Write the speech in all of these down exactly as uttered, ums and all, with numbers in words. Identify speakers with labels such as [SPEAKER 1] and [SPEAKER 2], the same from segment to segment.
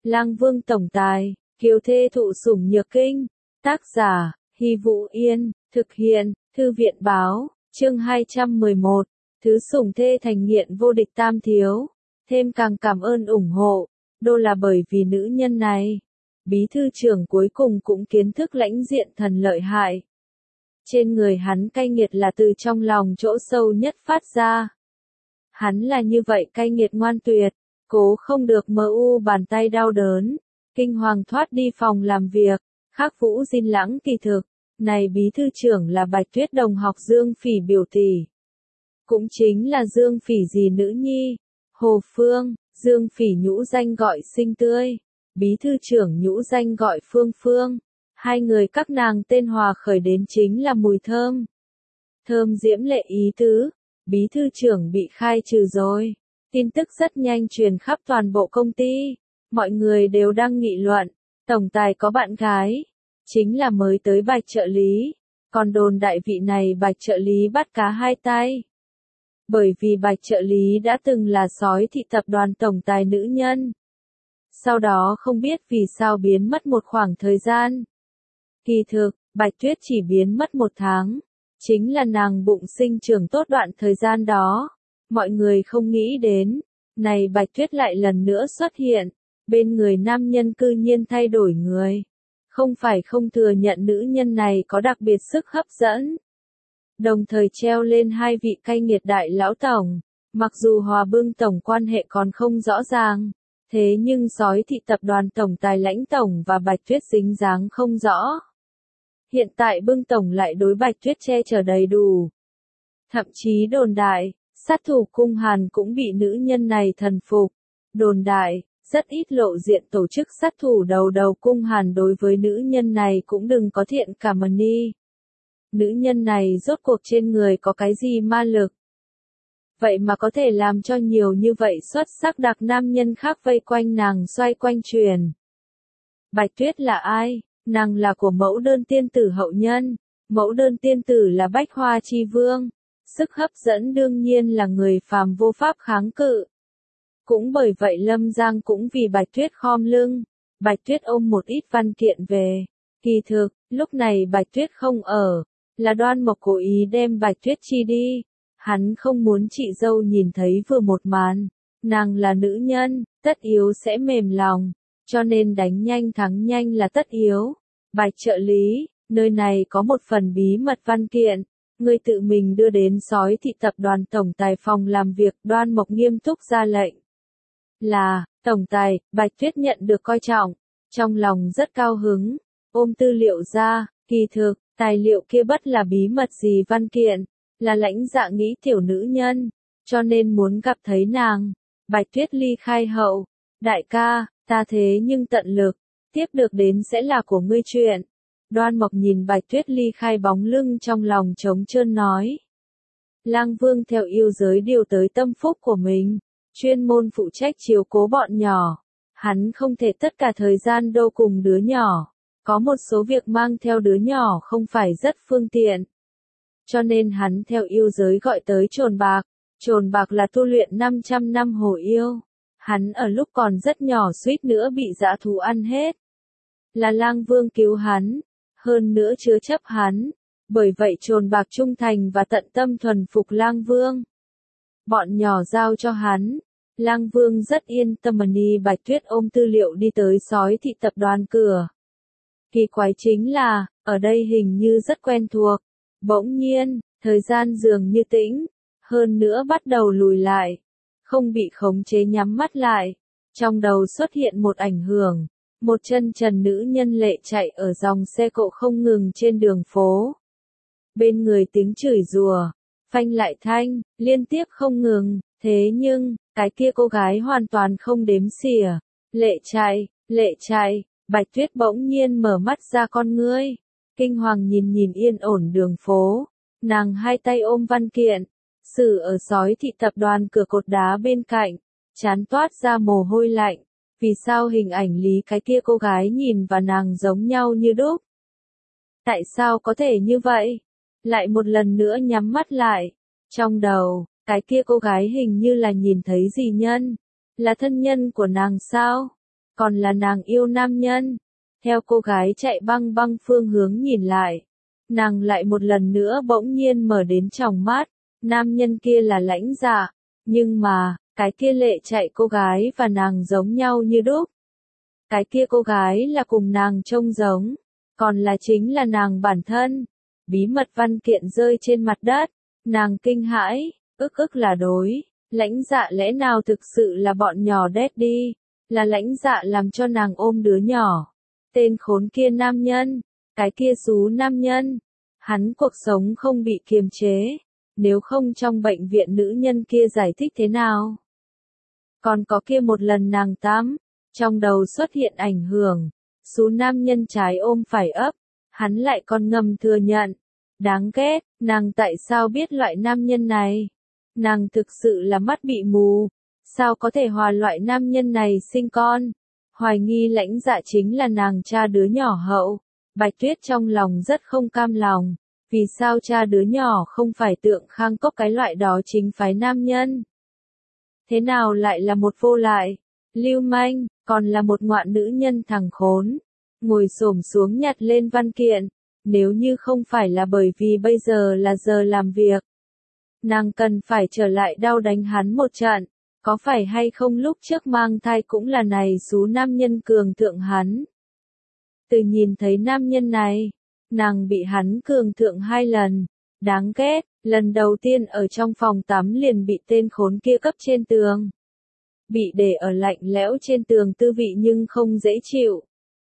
[SPEAKER 1] Lang Vương tổng tài, kiều thê thụ sủng nhược kinh. Tác giả, Hy Vũ Yên, thực hiện, Thư viện báo, chương hai trăm mười một, thứ sủng thê thành nghiện vô địch tam thiếu. Thêm càng cảm ơn ủng hộ, đô là bởi vì nữ nhân này. Bí thư trưởng cuối cùng cũng kiến thức lãnh diện thần lợi hại. Trên người hắn cay nghiệt là từ trong lòng chỗ sâu nhất phát ra. Hắn là như vậy cay nghiệt ngoan tuyệt, cố không được mơ u bàn tay đau đớn. Kinh hoàng thoát đi phòng làm việc, Khắc Vũ Dinh lãng kỳ thực. Này bí thư trưởng là Bạch Tuyết đồng học Dương Phỉ biểu tỷ. Cũng chính là Dương Phỉ dì nữ nhi, Hồ Phương, Dương Phỉ nhũ danh gọi Sinh Tươi, bí thư trưởng nhũ danh gọi Phương Phương. Hai người các nàng tên hòa khởi đến chính là mùi thơm. Thơm diễm lệ ý tứ, bí thư trưởng bị khai trừ rồi. Tin tức rất nhanh truyền khắp toàn bộ công ty. Mọi người đều đang nghị luận, tổng tài có bạn gái, chính là mới tới Bạch trợ lý. Còn đồn đại vị này Bạch trợ lý bắt cá hai tay. Bởi vì Bạch trợ lý đã từng là sói thị tập đoàn tổng tài nữ nhân. Sau đó không biết vì sao biến mất một khoảng thời gian. Kỳ thực, Bạch Tuyết chỉ biến mất một tháng. Chính là nàng bụng sinh trưởng tốt đoạn thời gian đó. Mọi người không nghĩ đến. Này Bạch Tuyết lại lần nữa xuất hiện. Bên người nam nhân cư nhiên thay đổi người. Không phải không thừa nhận nữ nhân này có đặc biệt sức hấp dẫn. Đồng thời treo lên hai vị cay nghiệt đại lão tổng. Mặc dù Hòa Bưng tổng quan hệ còn không rõ ràng. Thế nhưng sói thị tập đoàn tổng tài lãnh tổng và Bạch Tuyết dính dáng không rõ. Hiện tại Bưng tổng lại đối Bạch Tuyết che chở đầy đủ. Thậm chí đồn đại, sát thủ cung Hàn cũng bị nữ nhân này thần phục. Đồn đại, rất ít lộ diện tổ chức sát thủ đầu đầu cung Hàn đối với nữ nhân này cũng đừng có thiện cảm ơn đi. Nữ nhân này rốt cuộc trên người có cái gì ma lực? Vậy mà có thể làm cho nhiều như vậy xuất sắc đặc nam nhân khác vây quanh nàng xoay quanh truyền. Bạch Tuyết là ai? Nàng là của mẫu đơn tiên tử hậu nhân. Mẫu đơn tiên tử là Bách Hoa Chi Vương. Sức hấp dẫn đương nhiên là người phàm vô pháp kháng cự. Cũng bởi vậy Lâm Giang cũng vì Bạch Tuyết khom lưng. Bạch Tuyết ôm một ít văn kiện về. Kỳ thực, lúc này Bạch Tuyết không ở. Là Đoan Mộc cố ý đem Bạch Tuyết chi đi. Hắn không muốn chị dâu nhìn thấy vừa một màn. Nàng là nữ nhân, tất yếu sẽ mềm lòng. Cho nên đánh nhanh thắng nhanh là tất yếu. Bạch trợ lý, nơi này có một phần bí mật văn kiện. Người tự mình đưa đến sói thị tập đoàn tổng tài phòng làm việc. Đoan Mộc nghiêm túc ra lệnh. Là, tổng tài, Bạch Tuyết nhận được coi trọng. Trong lòng rất cao hứng. Ôm tư liệu ra, kỳ thực, tài liệu kia bất là bí mật gì văn kiện. Là lãnh dạ nghĩ tiểu nữ nhân. Cho nên muốn gặp thấy nàng. Bạch Tuyết ly khai hậu. Đại ca, ta thế nhưng tận lực. Tiếp được đến sẽ là của ngươi chuyện. Đoan Mộc nhìn Bạch Tuyết ly khai bóng lưng trong lòng trống trơn nói. Lang Vương theo yêu giới điều tới tâm phúc của mình. Chuyên môn phụ trách chiếu cố bọn nhỏ. Hắn không thể tất cả thời gian đâu cùng đứa nhỏ. Có một số việc mang theo đứa nhỏ không phải rất phương tiện. Cho nên hắn theo yêu giới gọi tới Trồn Bạc. Trồn Bạc là tu luyện năm trăm năm hồ yêu. Hắn ở lúc còn rất nhỏ suýt nữa bị dã thú ăn hết. Là Lang Vương cứu hắn. Hơn nữa chứa chấp hắn. Bởi vậy Trồn Bạc trung thành và tận tâm thuần phục Lang Vương. Bọn nhỏ giao cho hắn. Lang Vương rất yên tâm đi. Bạch Tuyết ôm tư liệu đi tới sói thị tập đoàn cửa. Kỳ quái chính là, ở đây hình như rất quen thuộc. Bỗng nhiên, thời gian dường như tĩnh. Hơn nữa bắt đầu lùi lại. Không bị khống chế nhắm mắt lại. Trong đầu xuất hiện một ảnh hưởng. Một chân trần nữ nhân lệ chạy ở dòng xe cộ không ngừng trên đường phố. Bên người tiếng chửi rủa, phanh lại thanh, liên tiếp không ngừng. Thế nhưng, cái kia cô gái hoàn toàn không đếm xỉa. Lệ chạy, lệ chạy. Bạch Tuyết bỗng nhiên mở mắt ra con ngươi. Kinh hoàng nhìn nhìn yên ổn đường phố. Nàng hai tay ôm văn kiện. Xử ở sói thị tập đoàn cửa cột đá bên cạnh. Chán toát ra mồ hôi lạnh. Vì sao hình ảnh lý cái kia cô gái nhìn và nàng giống nhau như đúc? Tại sao có thể như vậy? Lại một lần nữa nhắm mắt lại. Trong đầu, cái kia cô gái hình như là nhìn thấy gì nhân. Là thân nhân của nàng sao? còn là nàng yêu nam nhân. Theo cô gái chạy băng băng phương hướng nhìn lại, nàng lại một lần nữa bỗng nhiên mở đến tròng mắt, nam nhân kia là Lãnh Dạ, nhưng mà, cái kia lệ chạy cô gái và nàng giống nhau như đúc. Cái kia cô gái là cùng nàng trông giống, còn là chính là nàng bản thân. Bí mật văn kiện rơi trên mặt đất, nàng kinh hãi, ức ức là đối, Lãnh Dạ lẽ nào thực sự là bọn nhỏ Daddy, là Lãnh Dạ làm cho nàng ôm đứa nhỏ. Tên khốn kia nam nhân, cái kia xú nam nhân, hắn cuộc sống không bị kiềm chế, nếu không trong bệnh viện nữ nhân kia giải thích thế nào. Còn có kia một lần nàng tắm, trong đầu xuất hiện ảnh hưởng, xú nam nhân trái ôm phải ấp, hắn lại còn ngầm thừa nhận. Đáng ghét, nàng tại sao biết loại nam nhân này? Nàng thực sự là mắt bị mù, sao có thể hòa loại nam nhân này sinh con? Hoài nghi Lãnh Dạ chính là nàng cha đứa nhỏ hậu. Bạch Tuyết trong lòng rất không cam lòng, vì sao cha đứa nhỏ không phải Tượng Khang Cốc cái loại đó chính phái nam nhân? Thế nào lại là một vô lại, lưu manh, còn là một ngoạn nữ nhân thằng khốn? Ngồi xổm xuống nhặt lên văn kiện, nếu như không phải là bởi vì bây giờ là giờ làm việc, nàng cần phải trở lại đau đánh hắn một trận. Có phải hay không lúc trước mang thai cũng là này xú nam nhân cường thượng hắn. Từ nhìn thấy nam nhân này, nàng bị hắn cường thượng hai lần. Đáng ghét, lần đầu tiên ở trong phòng tắm liền bị tên khốn kia cấp trên tường. Bị để ở lạnh lẽo trên tường tư vị nhưng không dễ chịu.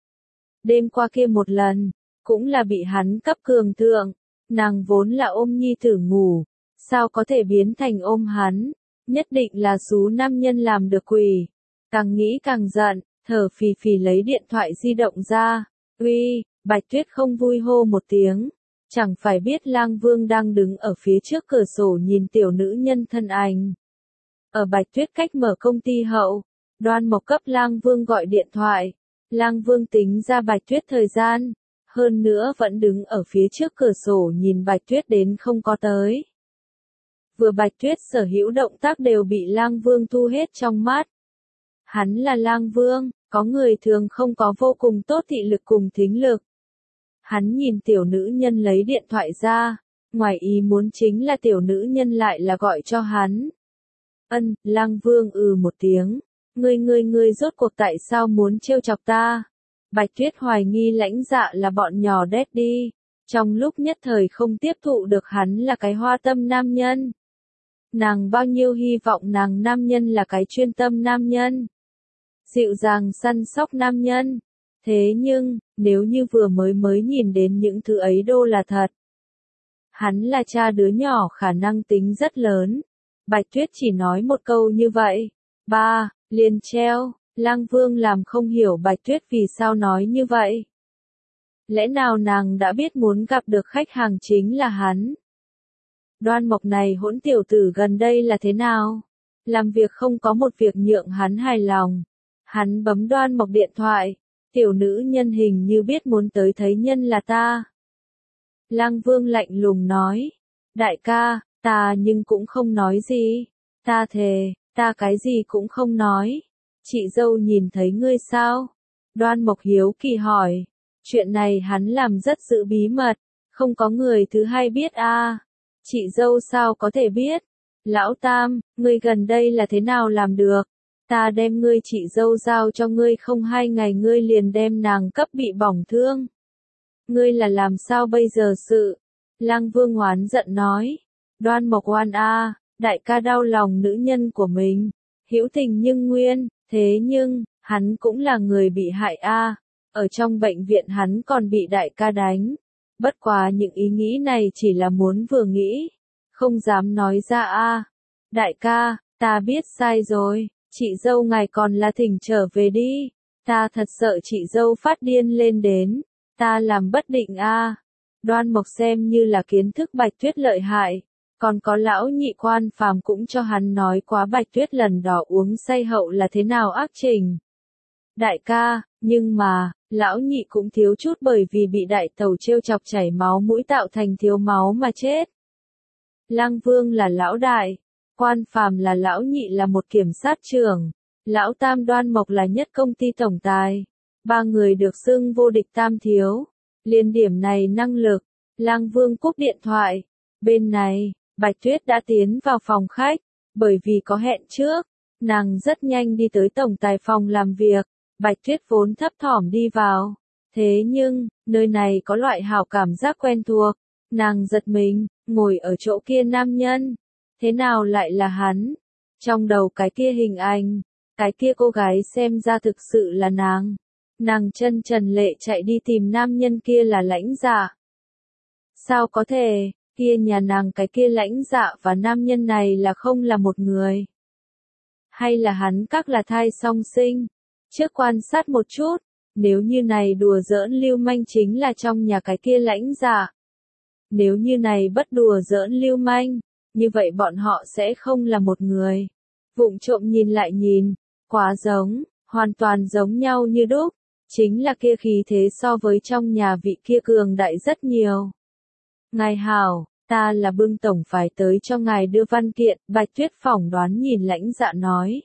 [SPEAKER 1] Đêm qua kia một lần, cũng là bị hắn cấp cường thượng. Nàng vốn là ôm nhi tử ngủ, sao có thể biến thành ôm hắn? Nhất định là xú nam nhân làm được quỷ. Càng nghĩ càng giận, thở phì phì lấy điện thoại di động ra. Uy, Bạch Tuyết không vui hô một tiếng. Chẳng phải biết Lang Vương đang đứng ở phía trước cửa sổ nhìn tiểu nữ nhân thân ảnh. Ở Bạch Tuyết cách mở công ty hậu, Đoan Mộc cấp Lang Vương gọi điện thoại. Lang Vương tính ra Bạch Tuyết thời gian, hơn nữa vẫn đứng ở phía trước cửa sổ nhìn Bạch Tuyết đến không có tới. Vừa Bạch Tuyết sở hữu động tác đều bị Lang Vương thu hết trong mắt. Hắn là Lang Vương, có người thường không có vô cùng tốt thị lực cùng thính lực. Hắn nhìn tiểu nữ nhân lấy điện thoại ra, ngoài ý muốn chính là tiểu nữ nhân lại là gọi cho hắn. Ân, Lang Vương ừ một tiếng, ngươi ngươi ngươi rốt cuộc tại sao muốn trêu chọc ta? Bạch Tuyết hoài nghi Lãnh Dạ là bọn nhỏ Daddy, trong lúc nhất thời không tiếp thụ được hắn là cái hoa tâm nam nhân. Nàng bao nhiêu hy vọng nàng nam nhân là cái chuyên tâm nam nhân, dịu dàng săn sóc nam nhân. Thế nhưng, nếu như vừa mới mới nhìn đến những thứ ấy đô là thật, hắn là cha đứa nhỏ khả năng tính rất lớn. Bạch Tuyết chỉ nói một câu như vậy. Ba, liền treo. Lang Vương làm không hiểu Bạch Tuyết vì sao nói như vậy. Lẽ nào nàng đã biết muốn gặp được khách hàng chính là hắn? Đoan Mộc này hỗn tiểu tử gần đây là thế nào? Làm việc không có một việc nhượng hắn hài lòng. Hắn bấm Đoan Mộc điện thoại. Tiểu nữ nhân hình như biết muốn tới thấy nhân là ta. Lang Vương lạnh lùng nói. Đại ca, ta nhưng cũng không nói gì. Ta thề, ta cái gì cũng không nói. Chị dâu nhìn thấy ngươi sao? Đoan Mộc hiếu kỳ hỏi. Chuyện này hắn làm rất giữ bí mật, không có người thứ hai biết a. À. Chị dâu sao có thể biết? Lão Tam, ngươi gần đây là thế nào làm được? Ta đem ngươi chị dâu giao cho ngươi không hai ngày ngươi liền đem nàng cấp bị bỏng thương. Ngươi là làm sao bây giờ sự? Lang Vương oán giận nói. Đoan Mộc oan a, à, đại ca đau lòng nữ nhân của mình. Hữu tình nhưng nguyên, thế nhưng, hắn cũng là người bị hại a. À. Ở trong bệnh viện hắn còn bị đại ca đánh. Bất quá những ý nghĩ này chỉ là muốn vừa nghĩ, không dám nói ra a. À. Đại ca, ta biết sai rồi, chị dâu ngài còn là thỉnh trở về đi. Ta thật sợ chị dâu phát điên lên đến, ta làm bất định a. À. Đoan Mộc xem như là kiến thức Bạch Tuyết lợi hại, còn có lão nhị Quan Phàm cũng cho hắn nói quá Bạch Tuyết lần đó uống say hậu là thế nào ác trình. Đại ca, nhưng mà, lão nhị cũng thiếu chút bởi vì bị đại tẩu trêu chọc chảy máu mũi tạo thành thiếu máu mà chết. Lang Vương là lão đại, Quan Phàm là lão nhị là một kiểm sát trưởng, Lão Tam Đoan Mộc là nhất công ty tổng tài. Ba người được xưng vô địch tam thiếu. Liên điểm này năng lực. Lang Vương cúp điện thoại. Bên này, Bạch Tuyết đã tiến vào phòng khách. Bởi vì có hẹn trước, nàng rất nhanh đi tới tổng tài phòng làm việc. Bạch Tuyết vốn thấp thỏm đi vào. Thế nhưng, nơi này có loại hào cảm giác quen thuộc. Nàng giật mình, ngồi ở chỗ kia nam nhân. Thế nào lại là hắn? Trong đầu cái kia hình ảnh, cái kia cô gái xem ra thực sự là nàng. Nàng chân trần lệ chạy đi tìm nam nhân kia là Lãnh Dạ. Sao có thể, kia nhà nàng cái kia Lãnh Dạ và nam nhân này là không là một người? Hay là hắn các là thai song sinh? Trước quan sát một chút, nếu như này đùa giỡn lưu manh chính là trong nhà cái kia Lãnh Dạ. Nếu như này bất đùa giỡn lưu manh, như vậy bọn họ sẽ không là một người. Vụng trộm nhìn lại nhìn, quá giống, hoàn toàn giống nhau như đúc, chính là kia khí thế so với trong nhà vị kia cường đại rất nhiều. Ngài hảo, ta là Bưng tổng phải tới cho ngài đưa văn kiện, Bạch Tuyết phỏng đoán nhìn Lãnh Dạ nói.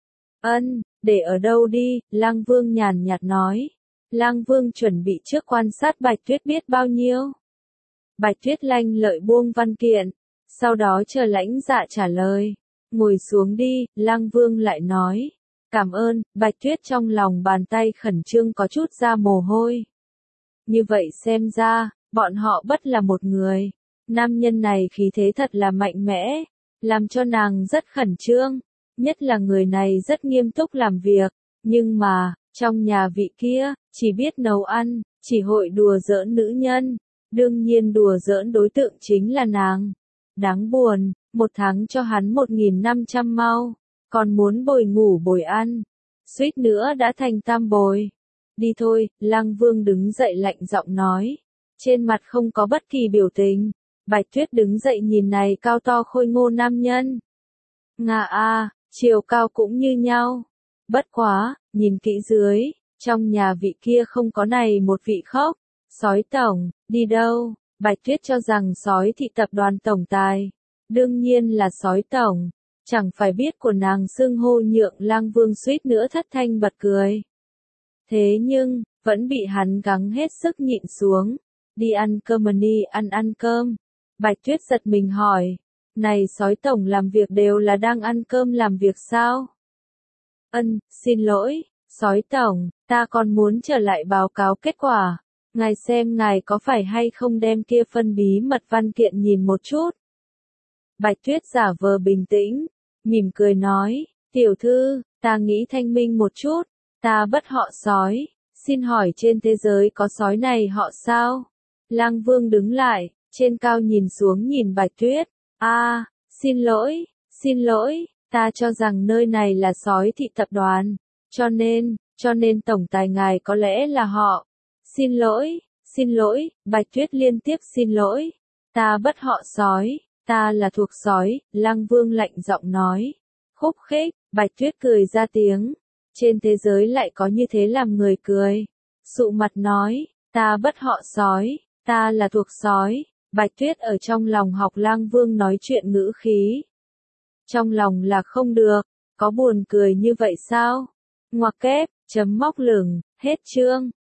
[SPEAKER 1] Ân, để ở đâu đi, Lang Vương nhàn nhạt nói. Lang Vương chuẩn bị trước quan sát Bạch Tuyết biết bao nhiêu. Bạch Tuyết lanh lợi buông văn kiện, sau đó chờ Lãnh Dạ trả lời. Ngồi xuống đi, Lang Vương lại nói. Cảm ơn, Bạch Tuyết trong lòng bàn tay khẩn trương có chút ra mồ hôi. Như vậy xem ra, bọn họ bất là một người. Nam nhân này khí thế thật là mạnh mẽ, làm cho nàng rất khẩn trương. Nhất là người này rất nghiêm túc làm việc, nhưng mà, trong nhà vị kia, chỉ biết nấu ăn, chỉ hội đùa giỡn nữ nhân. Đương nhiên đùa giỡn đối tượng chính là nàng. Đáng buồn, một tháng cho hắn một nghìn năm trăm mau, còn muốn bồi ngủ bồi ăn. Suýt nữa đã thành tam bồi. Đi thôi, Lang Vương đứng dậy lạnh giọng nói. Trên mặt không có bất kỳ biểu tình. Bạch Tuyết đứng dậy nhìn này cao to khôi ngô nam nhân. Ngà a, chiều cao cũng như nhau. Bất quá, nhìn kỹ dưới, trong nhà vị kia không có này một vị khóc. Sói tổng, đi đâu? Bạch Tuyết cho rằng sói thị tập đoàn tổng tài. Đương nhiên là sói tổng. Chẳng phải biết của nàng xưng hô nhượng Lang Vương suýt nữa thất thanh bật cười. Thế nhưng, vẫn bị hắn gắng hết sức nhịn xuống. Đi ăn cơm mà đi ăn ăn cơm. Bạch Tuyết giật mình hỏi. Này sói tổng làm việc đều là đang ăn cơm làm việc sao? Ân, xin lỗi, sói tổng, ta còn muốn trở lại báo cáo kết quả. Ngài xem ngài có phải hay không đem kia phân bí mật văn kiện nhìn một chút. Bạch Tuyết giả vờ bình tĩnh, mỉm cười nói, tiểu thư, ta nghĩ thanh minh một chút, ta bất họ sói, xin hỏi trên thế giới có sói này họ sao? Lang Vương đứng lại, trên cao nhìn xuống nhìn Bạch Tuyết, a, à, xin lỗi, xin lỗi, ta cho rằng nơi này là sói thị tập đoàn, cho nên, cho nên tổng tài ngài có lẽ là họ. Xin lỗi, xin lỗi, Bạch Tuyết liên tiếp xin lỗi, ta bất họ sói. Ta là thuộc sói, Lang Vương lạnh giọng nói. Khúc khích, Bạch Tuyết cười ra tiếng. Trên thế giới lại có như thế làm người cười. Sụ mặt nói, ta bất họ sói, ta là thuộc sói. Bạch Tuyết ở trong lòng học Lang Vương nói chuyện ngữ khí. Trong lòng là không được, có buồn cười như vậy sao? Ngoặc kép, chấm móc lửng, hết chương.